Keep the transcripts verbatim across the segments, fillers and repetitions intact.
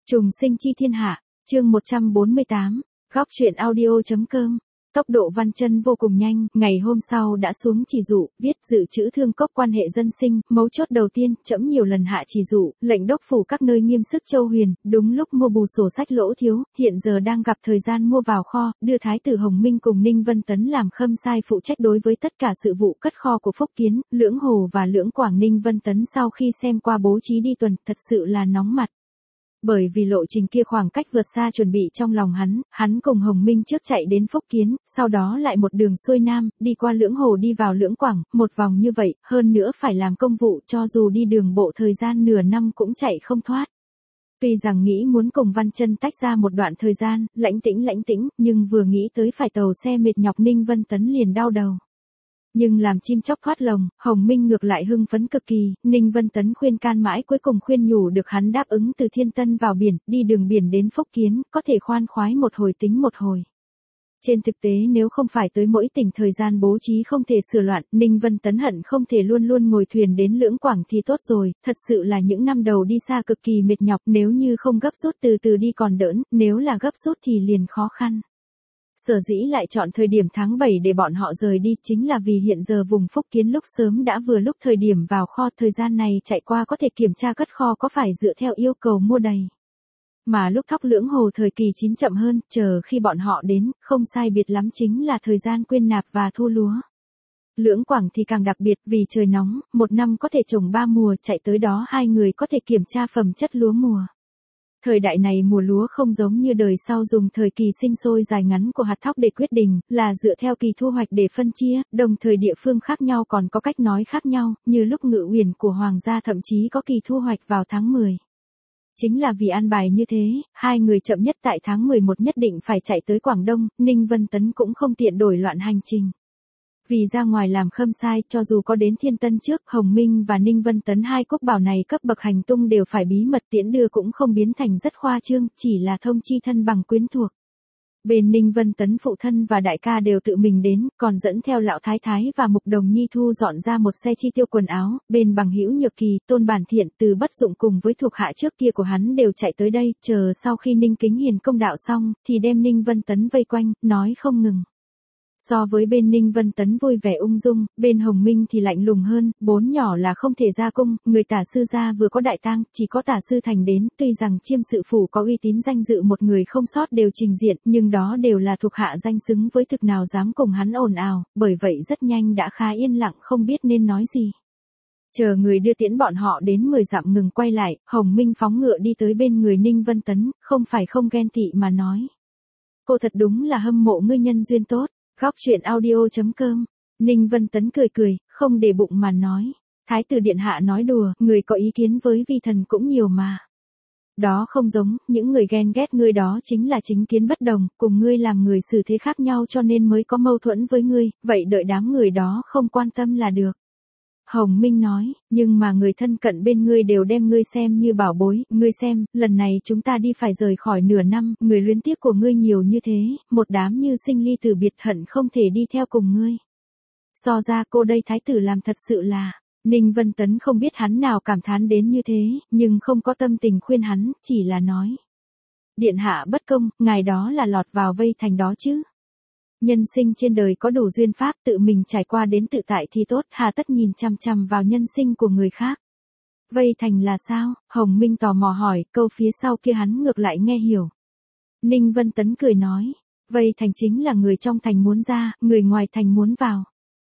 Trùng sinh chi thiên hạ, chương một trăm bốn mươi tám, góc truyện audio.com. Tốc độ Văn Chân vô cùng nhanh, ngày hôm sau đã xuống chỉ dụ, viết dự trữ thương cốc quan hệ dân sinh, mấu chốt đầu tiên, trẫm nhiều lần hạ chỉ dụ, lệnh đốc phủ các nơi nghiêm sức châu huyền, đúng lúc mua bù sổ sách lỗ thiếu, hiện giờ đang gặp thời gian mua vào kho, đưa Thái tử Hồng Minh cùng Ninh Vân Tấn làm khâm sai phụ trách đối với tất cả sự vụ cất kho của Phúc Kiến, Lưỡng Hồ và Lưỡng Quảng. Ninh Vân Tấn sau khi xem qua bố trí đi tuần, thật sự là nóng mặt. Bởi vì lộ trình kia khoảng cách vượt xa chuẩn bị trong lòng hắn, hắn cùng Hồng Minh trước chạy đến Phúc Kiến, sau đó lại một đường xuôi nam, đi qua Lưỡng Hồ đi vào Lưỡng Quảng, một vòng như vậy, hơn nữa phải làm công vụ, cho dù đi đường bộ thời gian nửa năm cũng chạy không thoát. Tuy rằng nghĩ muốn cùng Văn Chân tách ra một đoạn thời gian, lãnh tĩnh lãnh tĩnh, nhưng vừa nghĩ tới phải tàu xe mệt nhọc Ninh Vân Tấn liền đau đầu. Nhưng làm chim chóc thoát lồng, Hồng Minh ngược lại hưng phấn cực kỳ, Ninh Vân Tấn khuyên can mãi cuối cùng khuyên nhủ được hắn đáp ứng từ Thiên Tân vào biển, đi đường biển đến Phúc Kiến, có thể khoan khoái một hồi tính một hồi. Trên thực tế nếu không phải tới mỗi tỉnh thời gian bố trí không thể sửa loạn, Ninh Vân Tấn hận không thể luôn luôn ngồi thuyền đến Lưỡng Quảng thì tốt rồi, thật sự là những năm đầu đi xa cực kỳ mệt nhọc, nếu như không gấp rút từ từ đi còn đỡ, nếu là gấp rút thì liền khó khăn. Sở dĩ lại chọn thời điểm tháng bảy để bọn họ rời đi chính là vì hiện giờ vùng Phúc Kiến lúc sớm đã vừa lúc thời điểm vào kho, thời gian này chạy qua có thể kiểm tra cất kho có phải dựa theo yêu cầu mua đầy. Mà lúc thóc Lưỡng Hồ thời kỳ chín chậm hơn, chờ khi bọn họ đến, không sai biệt lắm chính là thời gian quyên nạp và thu lúa. Lưỡng Quảng thì càng đặc biệt vì trời nóng, một năm có thể trồng ba mùa, chạy tới đó hai người có thể kiểm tra phẩm chất lúa mùa. Thời đại này mùa lúa không giống như đời sau dùng thời kỳ sinh sôi dài ngắn của hạt thóc để quyết định, là dựa theo kỳ thu hoạch để phân chia, đồng thời địa phương khác nhau còn có cách nói khác nhau, như lúc Ngự Uyển của Hoàng gia thậm chí có kỳ thu hoạch vào tháng mười. Chính là vì an bài như thế, hai người chậm nhất tại tháng mười một nhất định phải chạy tới Quảng Đông, Ninh Vân Tấn cũng không tiện đổi loạn hành trình. Vì ra ngoài làm khâm sai, cho dù có đến Thiên Tân trước, Hồng Minh và Ninh Vân Tấn hai quốc bảo này cấp bậc hành tung đều phải bí mật tiễn đưa cũng không biến thành rất khoa trương, chỉ là thông chi thân bằng quyến thuộc. Bên Ninh Vân Tấn phụ thân và đại ca đều tự mình đến, còn dẫn theo lão thái thái và Mục Đồng Nhi thu dọn ra một xe chi tiêu quần áo, bên Bằng Hữu Nhược Kỳ, Tôn Bản Thiện, Từ Bất Dụng cùng với thuộc hạ trước kia của hắn đều chạy tới đây, chờ sau khi Ninh Kính Hiền công đạo xong, thì đem Ninh Vân Tấn vây quanh, nói không ngừng. So với bên Ninh Vân Tấn vui vẻ ung dung, bên Hồng Minh thì lạnh lùng hơn, bốn nhỏ là không thể ra cung, người tả sư gia vừa có đại tang, chỉ có tả sư thành đến, tuy rằng Chiêm sự phủ có uy tín danh dự một người không sót đều trình diện, nhưng đó đều là thuộc hạ danh xứng với thực nào dám cùng hắn ồn ào, bởi vậy rất nhanh đã khá yên lặng không biết nên nói gì. Chờ người đưa tiễn bọn họ đến mười dặm ngừng quay lại, Hồng Minh phóng ngựa đi tới bên người Ninh Vân Tấn, không phải không ghen tị mà nói. Cô thật đúng là hâm mộ ngươi nhân duyên tốt. Góc truyện audio.com. Ninh Vân Tấn cười cười, không để bụng mà nói. Thái tử điện hạ nói đùa, người có ý kiến với vi thần cũng nhiều mà. Đó không giống, những người ghen ghét ngươi đó chính là chính kiến bất đồng, cùng ngươi làm người xử thế khác nhau cho nên mới có mâu thuẫn với ngươi, vậy đợi đám người đó không quan tâm là được. Hồng Minh nói, nhưng mà người thân cận bên ngươi đều đem ngươi xem như bảo bối, ngươi xem, lần này chúng ta đi phải rời khỏi nửa năm, người luyến tiếc của ngươi nhiều như thế, một đám như sinh ly tử biệt hận không thể đi theo cùng ngươi. So ra cô đây thái tử làm thật sự là, Ninh Vân Tấn không biết hắn nào cảm thán đến như thế, nhưng không có tâm tình khuyên hắn, chỉ là nói. Điện hạ bất công, ngài đó là lọt vào vây thành đó chứ. Nhân sinh trên đời có đủ duyên pháp tự mình trải qua đến tự tại thì tốt, hà tất nhìn chằm chằm vào nhân sinh của người khác. Vây thành là sao? Hồng Minh tò mò hỏi, câu phía sau kia hắn ngược lại nghe hiểu. Ninh Vân Tấn cười nói, vây thành chính là người trong thành muốn ra, người ngoài thành muốn vào.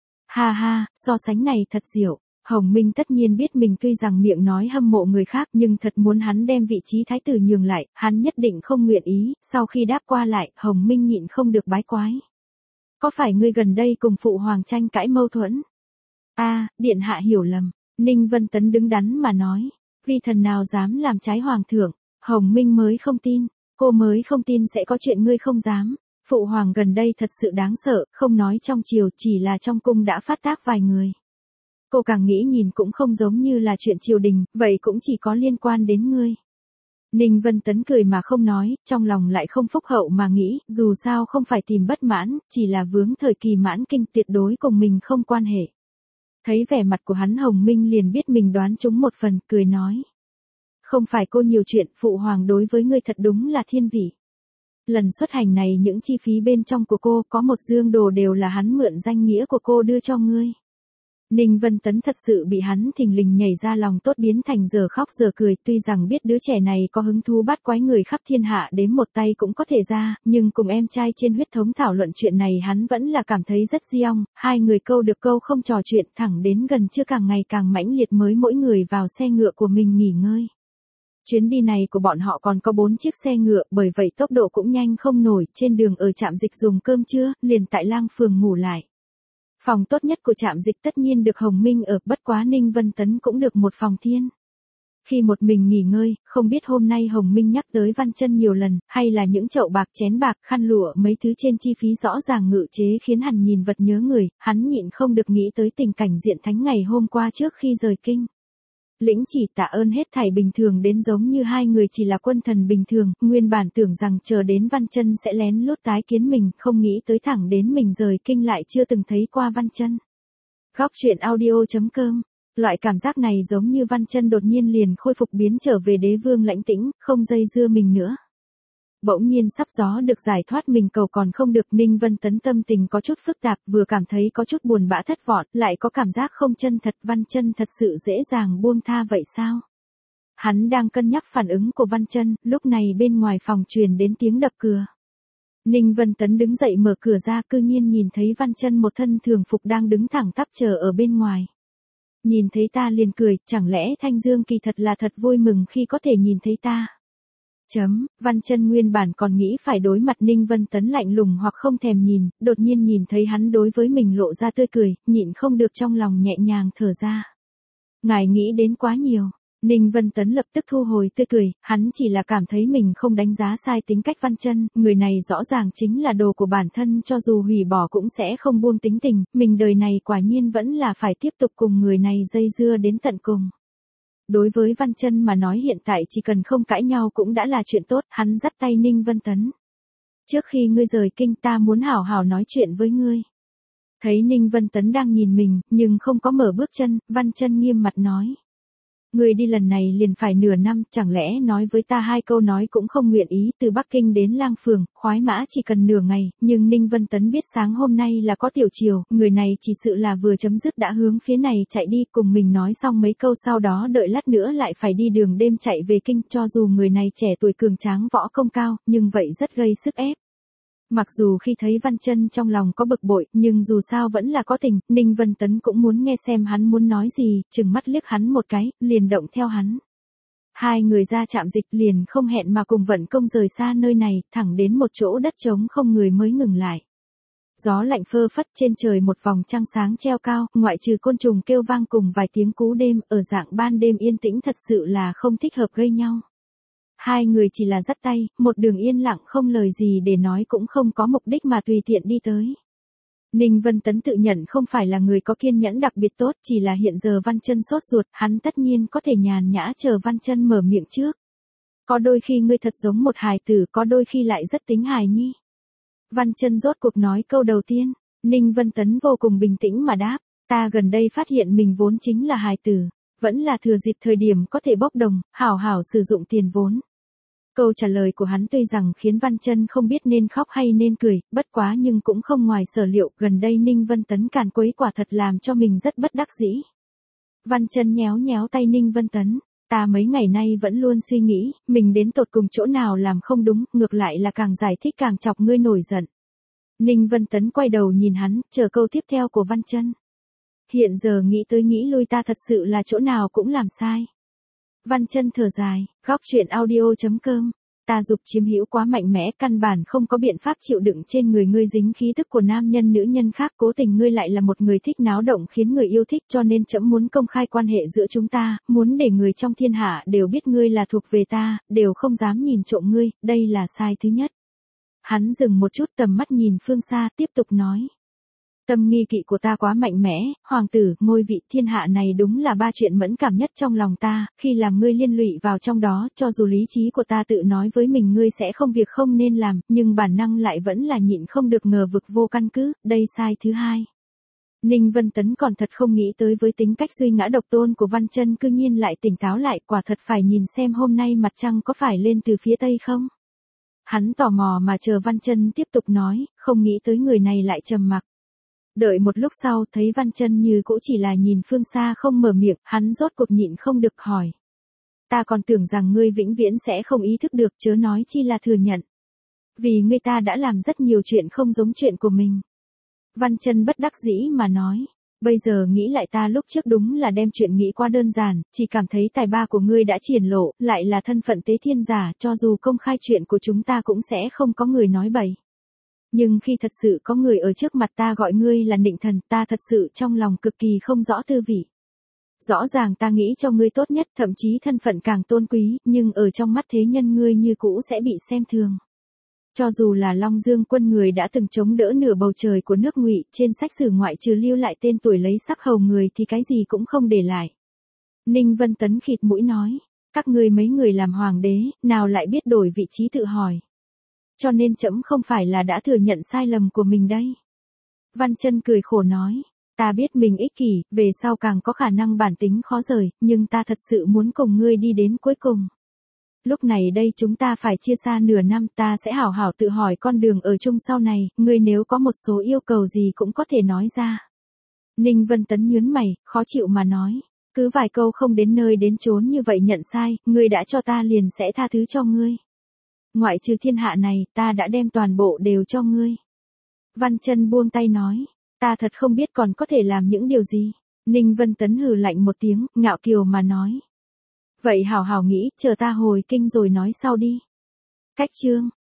Ha ha, so sánh này thật diệu. Hồng Minh tất nhiên biết mình tuy rằng miệng nói hâm mộ người khác nhưng thật muốn hắn đem vị trí thái tử nhường lại, hắn nhất định không nguyện ý, sau khi đáp qua lại, Hồng Minh nhịn không được bái quái. Có phải ngươi gần đây cùng phụ hoàng tranh cãi mâu thuẫn? A, à, điện hạ hiểu lầm. Ninh Vân Tấn đứng đắn mà nói, vi thần nào dám làm trái hoàng thượng. Hồng Minh mới không tin, cô mới không tin sẽ có chuyện ngươi không dám. Phụ hoàng gần đây thật sự đáng sợ, không nói trong triều, chỉ là trong cung đã phát tác vài người. Cô càng nghĩ nhìn cũng không giống như là chuyện triều đình, vậy cũng chỉ có liên quan đến ngươi. Ninh Vân Tấn cười mà không nói, trong lòng lại không phúc hậu mà nghĩ, dù sao không phải tìm bất mãn, chỉ là vướng thời kỳ mãn kinh, tuyệt đối cùng mình không quan hệ. Thấy vẻ mặt của hắn, Hồng Minh liền biết mình đoán trúng một phần, cười nói. Không phải cô nhiều chuyện, phụ hoàng đối với ngươi thật đúng là thiên vị. Lần xuất hành này những chi phí bên trong của cô, có một dương đồ đều là hắn mượn danh nghĩa của cô đưa cho ngươi. Ninh Vân Tấn thật sự bị hắn thình lình nhảy ra lòng tốt biến thành giờ khóc giờ cười, tuy rằng biết đứa trẻ này có hứng thú bắt quái người khắp thiên hạ đếm một tay cũng có thể ra, nhưng cùng em trai trên huyết thống thảo luận chuyện này hắn vẫn là cảm thấy rất di ong, hai người câu được câu không trò chuyện thẳng đến gần trưa càng ngày càng mãnh liệt mới mỗi người vào xe ngựa của mình nghỉ ngơi. Chuyến đi này của bọn họ còn có bốn chiếc xe ngựa, bởi vậy tốc độ cũng nhanh không nổi, trên đường ở trạm dịch dùng cơm trưa, liền tại Lang Phường ngủ lại. Phòng tốt nhất của trạm dịch tất nhiên được Hồng Minh ở, bất quá Ninh Vân Tấn cũng được một phòng thiên. Khi một mình nghỉ ngơi, không biết hôm nay Hồng Minh nhắc tới Văn Chân nhiều lần, hay là những chậu bạc chén bạc khăn lụa mấy thứ trên chi phí rõ ràng ngự chế khiến hắn nhìn vật nhớ người, hắn nhịn không được nghĩ tới tình cảnh Diện Thánh ngày hôm qua trước khi rời kinh. Lĩnh Chỉ tạ ơn hết thảy bình thường đến giống như hai người chỉ là quân thần bình thường, nguyên bản tưởng rằng chờ đến Văn Chân sẽ lén lút tái kiến mình, không nghĩ tới thẳng đến mình rời kinh lại chưa từng thấy qua Văn Chân. Góc truyện audio chấm com. Loại cảm giác này giống như Văn Chân đột nhiên liền khôi phục biến trở về đế vương lãnh tĩnh, không dây dưa mình nữa. Bỗng nhiên sắp gió được giải thoát mình cầu còn không được, Ninh Vân Tấn tâm tình có chút phức tạp, vừa cảm thấy có chút buồn bã thất vọng, lại có cảm giác không chân thật. Văn Chân thật sự dễ dàng buông tha vậy sao? Hắn đang cân nhắc phản ứng của Văn Chân, lúc này bên ngoài phòng truyền đến tiếng đập cửa. Ninh Vân Tấn đứng dậy mở cửa ra, cư nhiên nhìn thấy Văn Chân một thân thường phục đang đứng thẳng tắp chờ ở bên ngoài. Nhìn thấy ta liền cười, chẳng lẽ Thanh Dương kỳ thật là thật vui mừng khi có thể nhìn thấy ta? Chấm, Văn Chân nguyên bản còn nghĩ phải đối mặt Ninh Vân Tấn lạnh lùng hoặc không thèm nhìn, đột nhiên nhìn thấy hắn đối với mình lộ ra tươi cười, nhịn không được trong lòng nhẹ nhàng thở ra. Ngài nghĩ đến quá nhiều. Ninh Vân Tấn lập tức thu hồi tươi cười, hắn chỉ là cảm thấy mình không đánh giá sai tính cách Văn Chân, người này rõ ràng chính là đồ của bản thân, cho dù hủy bỏ cũng sẽ không buông tính tình, mình đời này quả nhiên vẫn là phải tiếp tục cùng người này dây dưa đến tận cùng. Đối với Văn Chân mà nói hiện tại chỉ cần không cãi nhau cũng đã là chuyện tốt, hắn dắt tay Ninh Vân Tấn. Trước khi ngươi rời kinh ta muốn hảo hảo nói chuyện với ngươi. Thấy Ninh Vân Tấn đang nhìn mình, nhưng không có mở bước chân, Văn Chân nghiêm mặt nói. Ngươi đi lần này liền phải nửa năm, chẳng lẽ nói với ta hai câu nói cũng không nguyện ý, từ Bắc Kinh đến Lang Phường, khoái mã chỉ cần nửa ngày, nhưng Ninh Vân Tấn biết sáng hôm nay là có tiểu triều, người này chỉ sự là vừa chấm dứt đã hướng phía này chạy đi, cùng mình nói xong mấy câu sau đó đợi lát nữa lại phải đi đường đêm chạy về kinh, cho dù người này trẻ tuổi cường tráng võ công cao, nhưng vậy rất gây sức ép. Mặc dù khi thấy Văn Chân trong lòng có bực bội, nhưng dù sao vẫn là có tình, Ninh Vân Tấn cũng muốn nghe xem hắn muốn nói gì, chừng mắt liếc hắn một cái, liền động theo hắn. Hai người ra trạm dịch liền không hẹn mà cùng vận công rời xa nơi này, thẳng đến một chỗ đất trống không người mới ngừng lại. Gió lạnh phơ phất, trên trời một vòng trăng sáng treo cao, ngoại trừ côn trùng kêu vang cùng vài tiếng cú đêm, ở dạng ban đêm yên tĩnh thật sự là không thích hợp gây nhau. Hai người chỉ là dắt tay, một đường yên lặng không lời gì để nói cũng không có mục đích mà tùy tiện đi tới. Ninh Vân Tấn tự nhận không phải là người có kiên nhẫn đặc biệt tốt, chỉ là hiện giờ Văn Chân sốt ruột, hắn tất nhiên có thể nhàn nhã chờ Văn Chân mở miệng trước. Có đôi khi ngươi thật giống một hài tử, có đôi khi lại rất tính hài nhi. Văn Chân rốt cuộc nói câu đầu tiên, Ninh Vân Tấn vô cùng bình tĩnh mà đáp, ta gần đây phát hiện mình vốn chính là hài tử, vẫn là thừa dịp thời điểm có thể bốc đồng, hảo hảo sử dụng tiền vốn. Câu trả lời của hắn tuy rằng khiến Văn Chân không biết nên khóc hay nên cười, bất quá nhưng cũng không ngoài sở liệu, gần đây Ninh Vân Tấn càn quấy quả thật làm cho mình rất bất đắc dĩ. Văn Chân nhéo nhéo tay Ninh Vân Tấn, ta mấy ngày nay vẫn luôn suy nghĩ, mình đến tột cùng chỗ nào làm không đúng, ngược lại là càng giải thích càng chọc ngươi nổi giận. Ninh Vân Tấn quay đầu nhìn hắn, chờ câu tiếp theo của Văn Chân. Hiện giờ nghĩ tới nghĩ lui ta thật sự là chỗ nào cũng làm sai. Văn Chân thở dài, góc truyện audio chấm com. Ta dục chiếm hữu quá mạnh mẽ, căn bản không có biện pháp chịu đựng trên người ngươi dính khí tức của nam nhân nữ nhân khác, cố tình ngươi lại là một người thích náo động khiến người yêu thích, cho nên trẫm muốn công khai quan hệ giữa chúng ta, muốn để người trong thiên hạ đều biết ngươi là thuộc về ta, đều không dám nhìn trộm ngươi, đây là sai thứ nhất. Hắn dừng một chút, tầm mắt nhìn phương xa, tiếp tục nói. Tâm nghi kỵ của ta quá mạnh mẽ, hoàng tử, ngôi vị thiên hạ này đúng là ba chuyện mẫn cảm nhất trong lòng ta, khi làm ngươi liên lụy vào trong đó, cho dù lý trí của ta tự nói với mình ngươi sẽ không việc không nên làm, nhưng bản năng lại vẫn là nhịn không được ngờ vực vô căn cứ, đây sai thứ hai. Ninh Vân Tấn còn thật không nghĩ tới với tính cách duy ngã độc tôn của Văn Chân cư nhiên lại tỉnh táo lại, quả thật phải nhìn xem hôm nay mặt trăng có phải lên từ phía tây không. Hắn tò mò mà chờ Văn Chân tiếp tục nói, không nghĩ tới người này lại trầm mặc. Đợi một lúc sau thấy Văn Chân như cũ chỉ là nhìn phương xa không mở miệng, hắn rốt cuộc nhịn không được hỏi. Ta còn tưởng rằng ngươi vĩnh viễn sẽ không ý thức được, chớ nói chi là thừa nhận. Vì ngươi ta đã làm rất nhiều chuyện không giống chuyện của mình. Văn Chân bất đắc dĩ mà nói. Bây giờ nghĩ lại ta lúc trước đúng là đem chuyện nghĩ quá đơn giản, chỉ cảm thấy tài ba của ngươi đã triển lộ, lại là thân phận tế thiên giả, cho dù công khai chuyện của chúng ta cũng sẽ không có người nói bậy. Nhưng khi thật sự có người ở trước mặt ta gọi ngươi là nịnh thần, ta thật sự trong lòng cực kỳ không rõ tư vị. Rõ ràng ta nghĩ cho ngươi tốt nhất, thậm chí thân phận càng tôn quý, nhưng ở trong mắt thế nhân ngươi như cũ sẽ bị xem thường. Cho dù là Long Dương quân người đã từng chống đỡ nửa bầu trời của nước Ngụy, trên sách sử ngoại trừ lưu lại tên tuổi lấy sắc hầu người thì cái gì cũng không để lại. Ninh Vân Tấn khịt mũi nói, các ngươi mấy người làm hoàng đế, nào lại biết đổi vị trí tự hỏi. Cho nên trẫm không phải là đã thừa nhận sai lầm của mình đây. Văn Chân cười khổ nói, ta biết mình ích kỷ, về sau càng có khả năng bản tính khó rời, nhưng ta thật sự muốn cùng ngươi đi đến cuối cùng. Lúc này đây chúng ta phải chia xa nửa năm, ta sẽ hảo hảo tự hỏi con đường ở chung sau này, ngươi nếu có một số yêu cầu gì cũng có thể nói ra. Ninh Vân Tấn nhướng mày, khó chịu mà nói, cứ vài câu không đến nơi đến chốn như vậy nhận sai, ngươi đã cho ta liền sẽ tha thứ cho ngươi. Ngoại trừ thiên hạ này, ta đã đem toàn bộ đều cho ngươi. Văn Chân buông tay nói, ta thật không biết còn có thể làm những điều gì. Ninh Vân Tấn hừ lạnh một tiếng, ngạo kiều mà nói. Vậy hảo hảo nghĩ, chờ ta hồi kinh rồi nói sau đi. Cách chương.